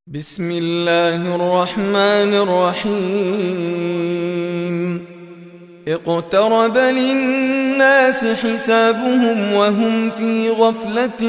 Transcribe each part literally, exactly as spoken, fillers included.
بسم الله الرحمن الرحيم اقترب للناس حسابهم وهم في غفلة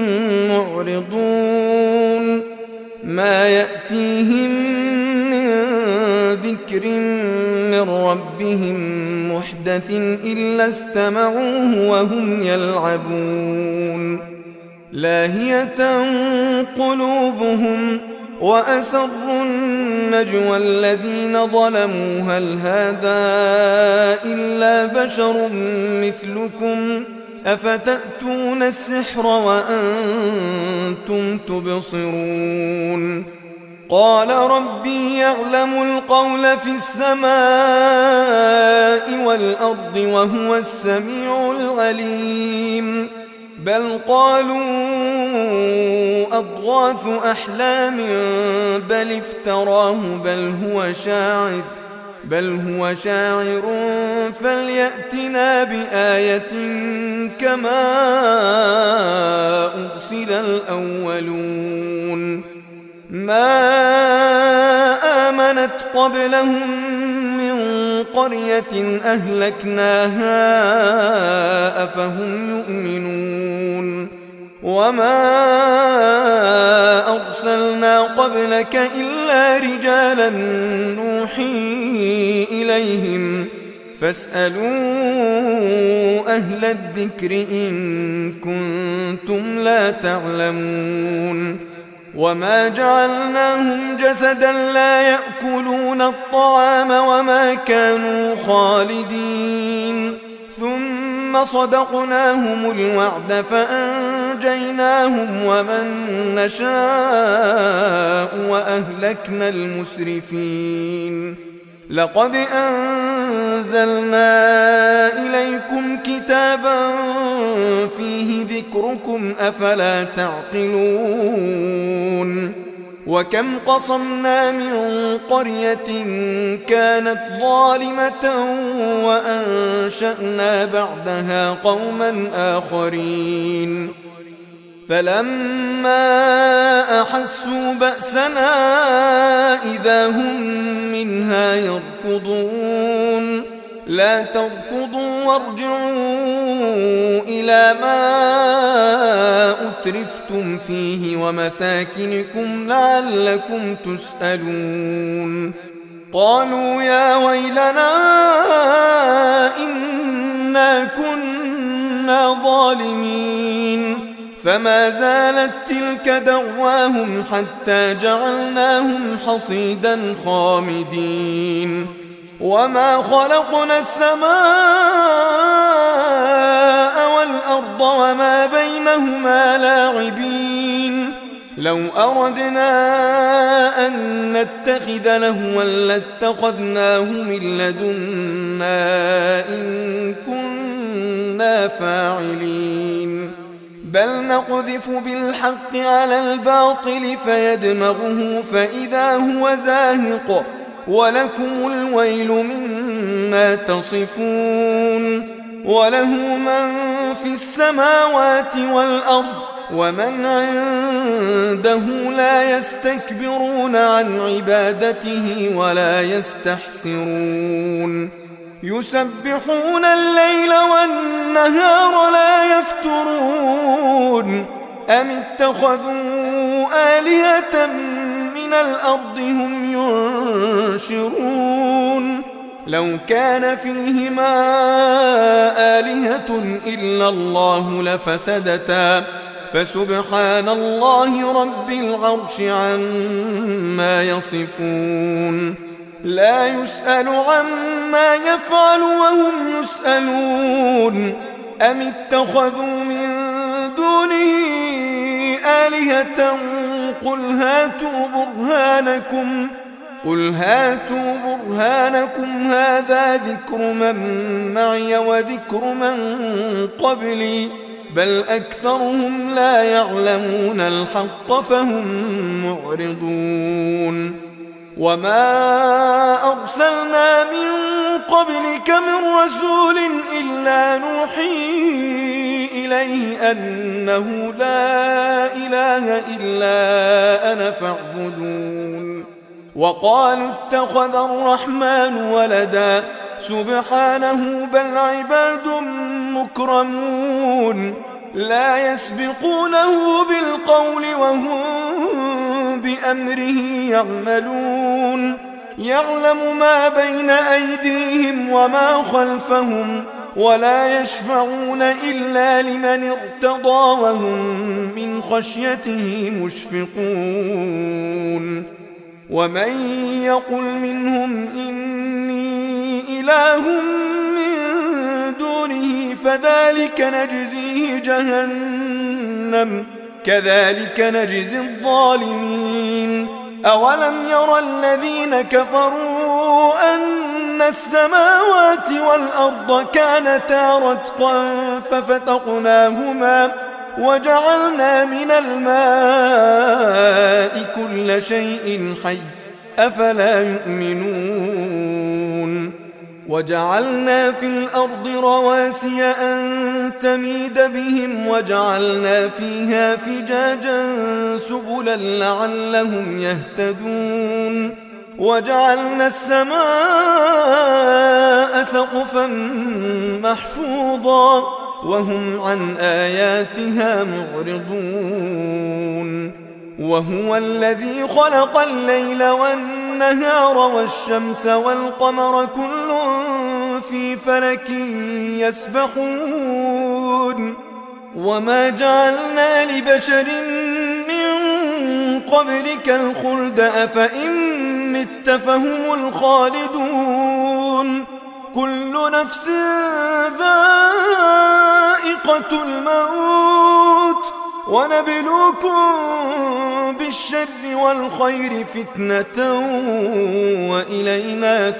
معرضون ما يأتيهم من ذكر من ربهم محدث إلا استمعوه وهم يلعبون لاهية قلوبهم وأسروا النجوى الذين ظلموا هل هذا إلا بشر مثلكم أفتأتون السحر وأنتم تبصرون قال ربي يعلم القول في السماء والأرض وهو السميع العليم بل قالوا أضغاث أحلام بل افتراه بل هو شاعر بل هو شاعر فليأتنا بآية كما أرسل الأولون ما آمنت قبلهم من قرية أهلكناها أفهم يؤمنون وما أرسلنا قبلك إلا رجالا نوحي إليهم فاسألوا أهل الذكر إن كنتم لا تعلمون وما جعلناهم جسدا لا يأكلون الطعام وما كانوا خالدين ثم صدقناهم الوعد فأنجيناهم ومن نشاء وأهلكنا المسرفين لقد أنزلنا إليكم كتابا فيه ذكركم أفلا تعقلون وكم قصمنا من قرية كانت ظالمة وأنشأنا بعدها قوما آخرين فلما أحسوا بأسنا إذا هم منها يركضون لا تركضوا وارجعوا إلى ما أترفتم فيه ومساكنكم لعلكم تسألون قالوا يا ويلنا إنا كنا ظالمين فما زالت تلك دعواهم حتى جعلناهم حصيدا خامدين وما خلقنا السماء والأرض وما بينهما لاعبين لو أردنا أن نتخذ لهوا لاتخذناه من لدنا إن كنا فاعلين بل نقذف بالحق على الباطل فيدمغه فإذا هو زاهق ولكم الويل مما تصفون وله من في السماوات والأرض ومن عنده لا يستكبرون عن عبادته ولا يستحسرون يسبحون الليل والنهار لا يفترون أم اتخذوا آلهة من الأرض هم ينشرون لو كان فيهما آلهة إلا الله لفسدتا فسبحان الله رب العرش عما يصفون لا يسأل عما يفعل وهم يسألون أم اتخذوا من دونه آلهة قل هاتوا برهانكم قل هاتوا برهانكم هذا ذكر من معي وذكر من قبلي بل أكثرهم لا يعلمون الحق فهم معرضون وما أرسلنا من قبلك من رسول إلا نوحي إليه أنه لا إله إلا أنا فاعبدون. وقالوا اتخذ الرحمن ولدا سبحانه بل عباد مكرمون لا يسبقونه بالقول وهم بأمره يعملون. يعلم ما بين أيديهم وما خلفهم ولا يشفعون إلا لمن ارتضى وهم من خشيته مشفقون. ومن يقل منهم إني إله من دونه فذلك نجزيه جهنم كذلك نجزي الظالمين. أولم يرى الذين كفروا أن السماوات والأرض كانتا رتقا ففتقناهما وجعلنا من الماء كل شيء حي أفلا يؤمنون. وجعلنا في الأرض رواسي أن تميد بهم وجعلنا فيها فجاجا سبلا لعلهم يهتدون. وجعلنا السماء سقفا محفوظا وهم عن آياتها معرضون. وهو الذي خلق الليل والنهار والشمس والقمر كل في فلك يسبحون. وما جعلنا لبشر من قبلك الخلد أفإن مت فهم الخالدون. كل نفس ذائقة الموت ونبلوكم بالشر والخير فتنة وإلينا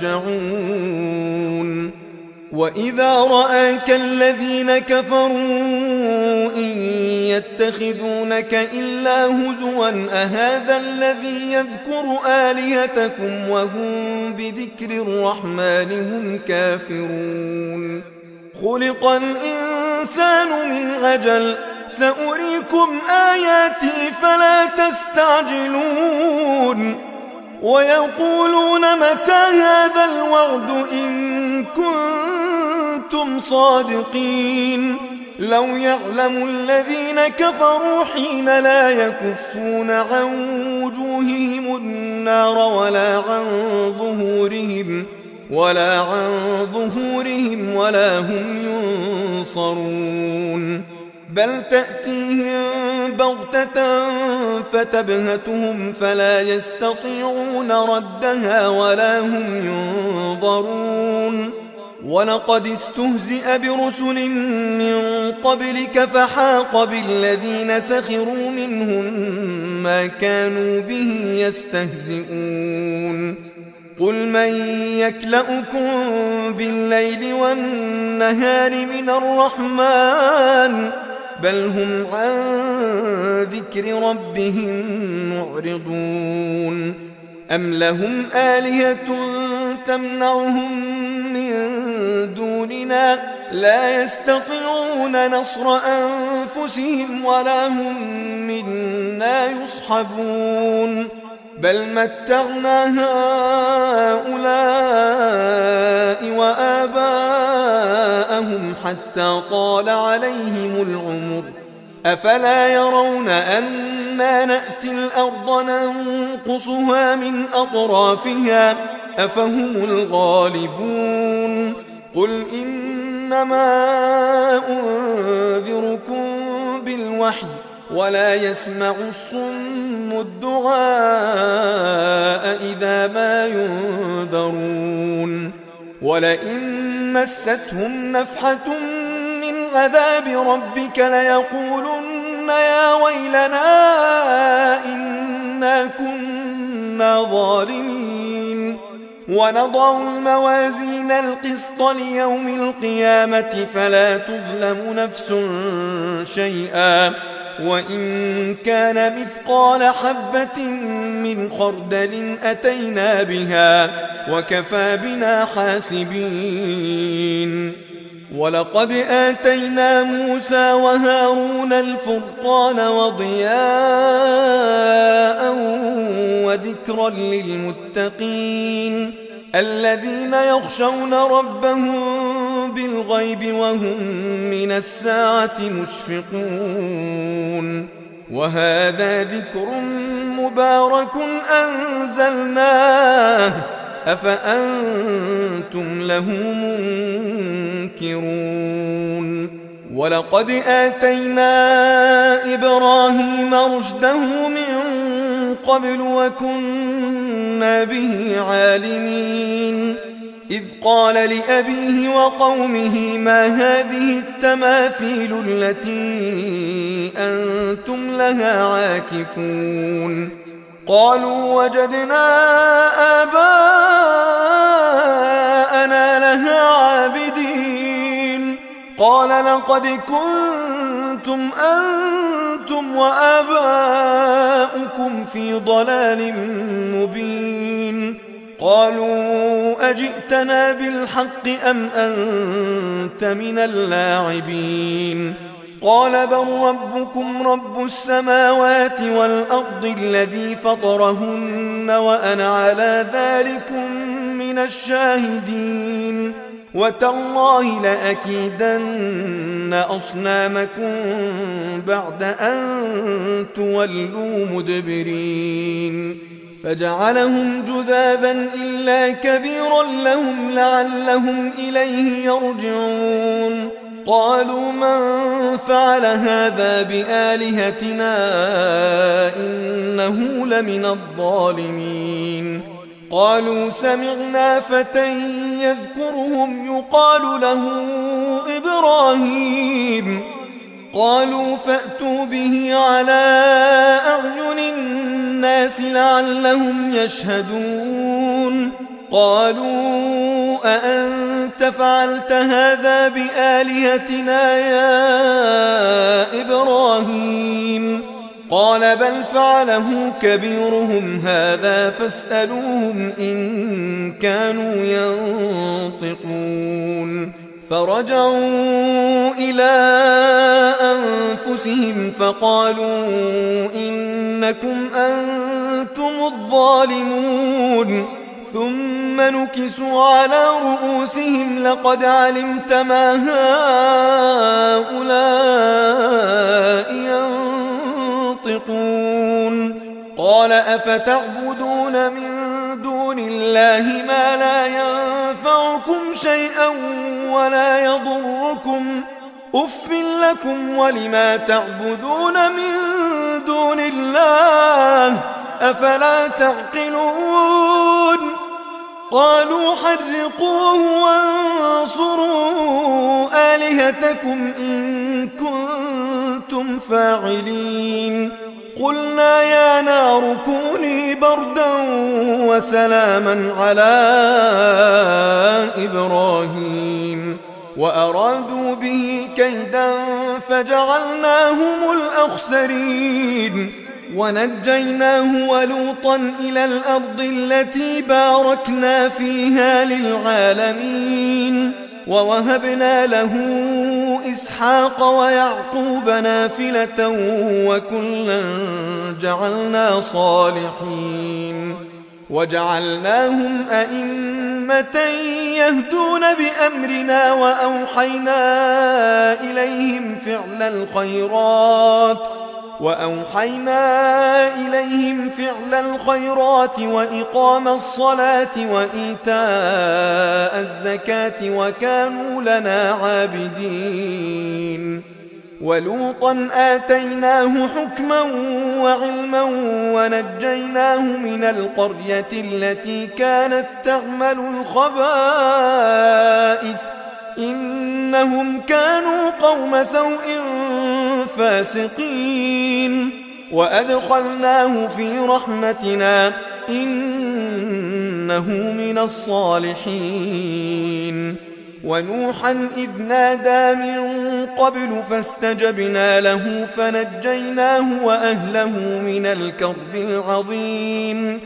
ترجعون. وإذا رآك الذين كفروا إن يتخذونك إلا هزوا أهذا الذي يذكر آلهتكم وهم بذكر الرحمن هم كافرون. خلق الإنسان من عجل سأريكم آياتي فلا تستعجلون. ويقولون متى هذا الوعد إن كنتم صادقين. لو يعلم الذين كفروا حين لا يكفون عن وجوههم النار ولا عن ظهورهم ولا عن ظهورهم ولا هم ينصرون. بل تأتيهم بغتة فتبهتهم فلا يستطيعون ردها ولا هم ينظرون. ولقد استهزئ برسل من قبلك فحاق بالذين سخروا منهم ما كانوا به يستهزئون. قل من يكلؤكم بالليل والنهار من الرحمن بل هم عن ذكر ربهم معرضون. أم لهم آلهة تمنعهم من دوننا لا يستطيعون نصر أنفسهم ولا هم منا يصحبون. بل متعنا هؤلاء وآباءهم حتى طال عليهم العمر أفلا يرون أنا نأتي الأرض ننقصها من أطرافها أفهم الغالبون. قل إنما أنذركم بالوحي ولا يسمع الصم الدعاء إذا ما ينذرون. ولئن مستهم نفحة من عذاب ربك ليقولن يا ويلنا إنا كنا ظالمين. ونضع الموازين القسط ليوم القيامة فلا تظلم نفس شيئا وإن كان مثقال حبة من خردل أتينا بها وكفى بنا حاسبين. ولقد آتينا موسى وهارون الفرقان وضياء وذكرا للمتقين الذين يخشون ربهم بالغيب وهم من الساعة مشفقون وهذا ذكر مبارك أنزلناه أفأنتم له منكرون ولقد آتينا إبراهيم رشده من قبل وكنا به عالمين إذ قال لأبيه وقومه ما هذه التماثيل التي أنتم لها عاكفون قالوا وجدنا آباءنا لها عابدين قال لقد كنتم أنتم وآباؤكم في ضلال مبين قالوا أجئتنا بالحق أم أنت من اللاعبين قال بل ربكم رب السماوات والأرض الذي فطرهن وأنا على ذلكم من الشاهدين وتالله لأكيدن أصنامكم بعد أن تولوا مدبرين فجعلهم جذاذا إلا كبيرا لهم لعلهم إليه يرجعون قالوا من فعل هذا بآلهتنا إنه لمن الظالمين قالوا سمعنا فتى يذكرهم يقال له إبراهيم قالوا فأتوا به على أعين الناس لعلهم يشهدون قالوا أأنت فعلت هذا بآلهتنا يا إبراهيم قال بل فعله كبيرهم هذا فاسألوهم إن كانوا ينطقون فرجعوا إلى أنفسهم فقالوا إنكم أنتم الظالمون ثم نكسوا على رؤوسهم لقد علمت ما هؤلاء ينطقون قال أفتعبدون من دون الله ما لا ينفعكم شيئا ولا يضركم أف لكم ولما تعبدون من دون الله أفلا تعقلون قالوا حرقوه وانصروا آلهتكم إن كنتم فاعلين قلنا يا نار كوني بردا وسلاما على إبراهيم وأرادوا به كيدا فجعلناهم الأخسرين ونجيناه ولوطا إلى الأرض التي باركنا فيها للعالمين ووهبنا له إسحاق ويعقوب نافلة وكلا جعلنا صالحين وجعلناهم أئمة يهدون بأمرنا وأوحينا إليهم فعل الخيرات وأوحينا إليهم فعل الخيرات وإقام الصلاة وإيتاء الزكاة وكانوا لنا عابدين ولوطا آتيناه حكما وعلما ونجيناه من القرية التي كانت تعمل الخبائث إنهم كانوا قوم سوء فاسقين وأدخلناه في رحمتنا إنه من الصالحين ونوحا إذ نادى من قبل فاستجبنا له فنجيناه وأهله من الكرب العظيم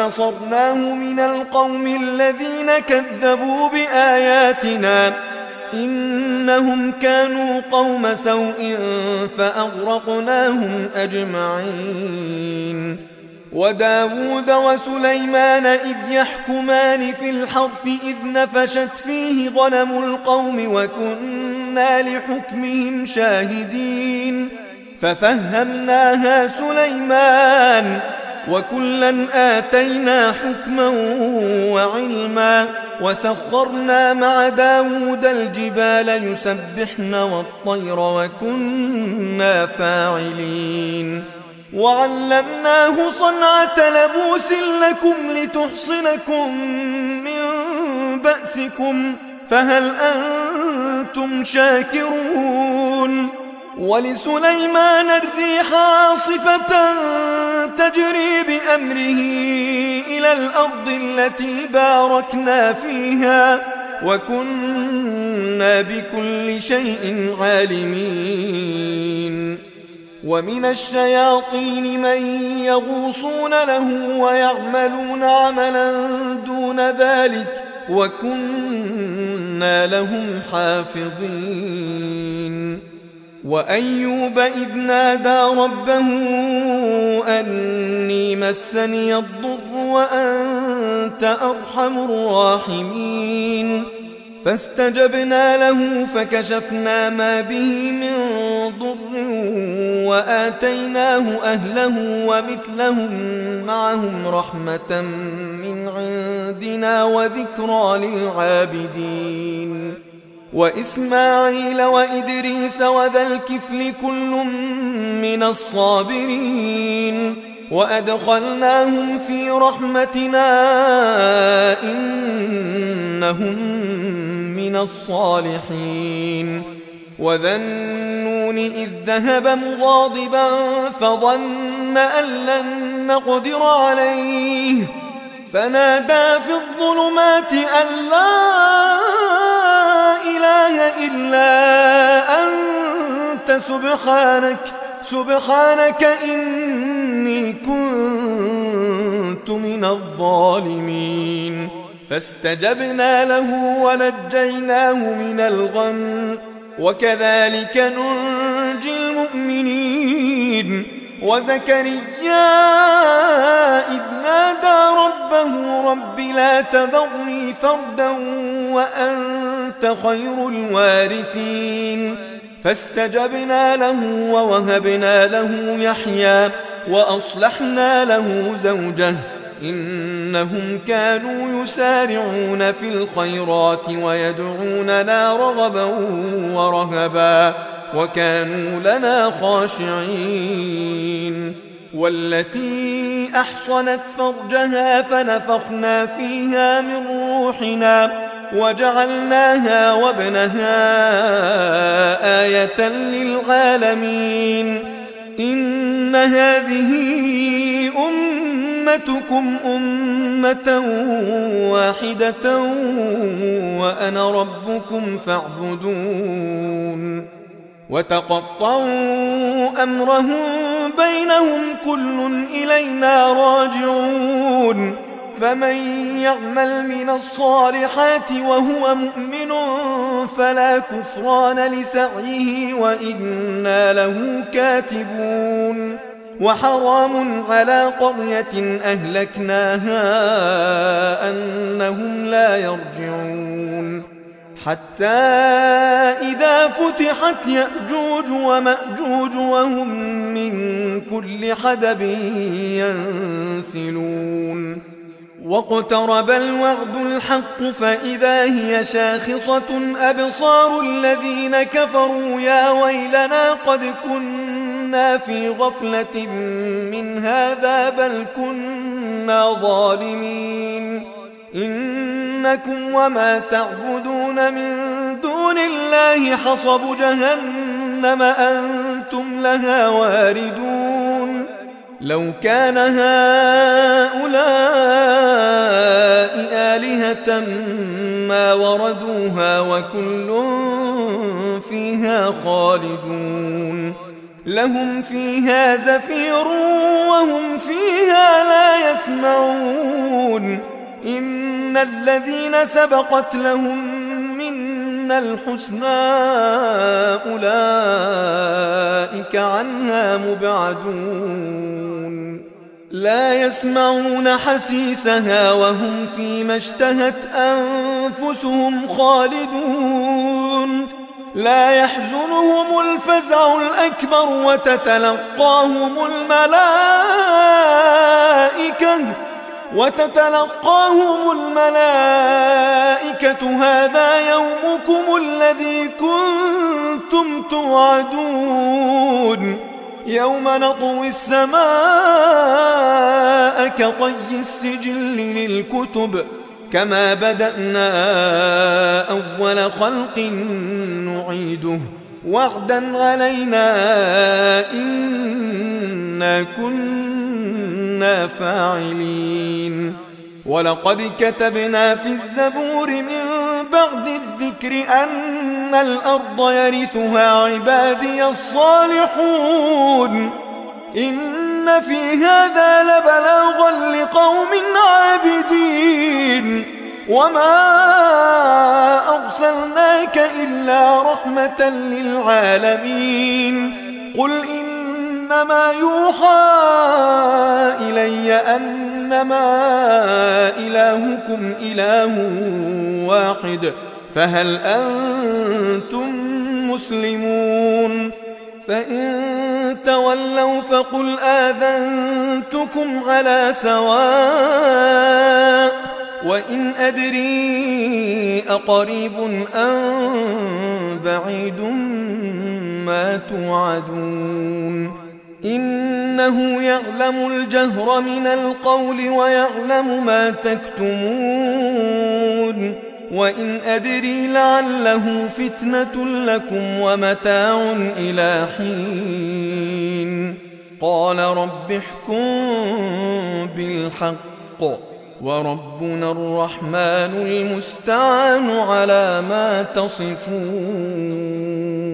ونصرناه من القوم الذين كذبوا بآياتنا إنهم كانوا قوم سوء فأغرقناهم أجمعين. وداود وسليمان إذ يحكمان في الحرث إذ نفشت فيه غنم القوم وكنا لحكمهم شاهدين ففهمناها سليمان وكلا آتينا حكما وعلما وسخرنا مع داود الجبال يسبحن والطير وكنا فاعلين. وعلمناه صنعة لبوس لكم لتحصنكم من بأسكم فهل أنتم شاكرون. ولسليمان الريح عاصفة تجري بأمره إلى الأرض التي باركنا فيها وكنا بكل شيء عالمين. ومن الشياطين من يغوصون له ويعملون عملا دون ذلك وكنا لهم حافظين. وأيوب إذ نادى ربه أني مسني الضر وأنت أرحم الراحمين فاستجبنا له فكشفنا ما به من ضر وآتيناه أهله ومثلهم معهم رحمة من عندنا وذكرى للعابدين. وإسماعيل وإدريس وذا الكفل كل من الصابرين وأدخلناهم في رحمتنا إنهم من الصالحين. وذا النون إذ ذهب مغاضبا فظن أن لن نقدر عليه فنادى في الظلمات أن لا إله إلا أنت سبحانك سبحانك إني كنت من الظالمين. فاستجبنا له ونجيناه من الغم وكذلك ننجي المؤمنين. وزكريا إذ نادى ربه رب لا تذرني فردا وأنت خير الوارثين فاستجبنا له ووهبنا له يحيى وأصلحنا له زوجه إنهم كانوا يسارعون في الخيرات ويدعوننا رغبا ورهبا وكانوا لنا خاشعين. والتي أحصنت فرجها فنفخنا فيها من روحنا وجعلناها وابنها آية للعالمين. إن هذه أمتكم أمة واحدة وأنا ربكم فاعبدون. وتقطعوا أمرهم بينهم كل إلينا راجعون. فمن يعمل من الصالحات وهو مؤمن فلا كفران لسعيه وإنا له كاتبون. وحرام على قرية أهلكناها أنهم لا يرجعون حتى إذا فتحت يأجوج ومأجوج وهم من كل حدب ينسلون. واقترب الوعد الحق فإذا هي شاخصة أبصار الذين كفروا يا ويلنا قد كنا في غفلة من هذا بل كنا ظالمين. إنكم وما تعبدون من دون الله حصب جهنم أنتم لها واردون. لو كان هؤلاء آلهة ما وردوها وكل فيها خالدون. لهم فيها زفير وهم فيها لا يسمعون. إن الذين سبقت لهم الحسنى أولئك عنها مبعدون لا يسمعون حسيسها وهم فيما اشتهت أنفسهم خالدون لا يحزنهم الفزع الأكبر وتتلقاهم الملائكة وتتلقاهم الملائكة هذا يومكم الذي كنتم توعدون يوم نطوي السماء كطي السجل للكتب كما بدأنا أول خلق نعيده وعدا علينا إنا كنا فاعلين ولقد كتبنا في الزبور من بعد الذكر أن الأرض يرثها عبادي الصالحون إن في هذا لبلاغا لقوم عابدين وما أرسلناك إلا رحمة للعالمين قل إنما يوحى إلي أنما إلهكم إله واحد فهل أنتم مسلمون فإن تولوا فقل آذنتكم على سواء وإن أدري أقريب أم بعيد ما توعدون إنه يعلم الجهر من القول ويعلم ما تكتمون وإن أدري لعله فتنة لكم ومتاع إلى حين قال رب احكم بالحق وربنا الرحمن المستعان على ما تصفون.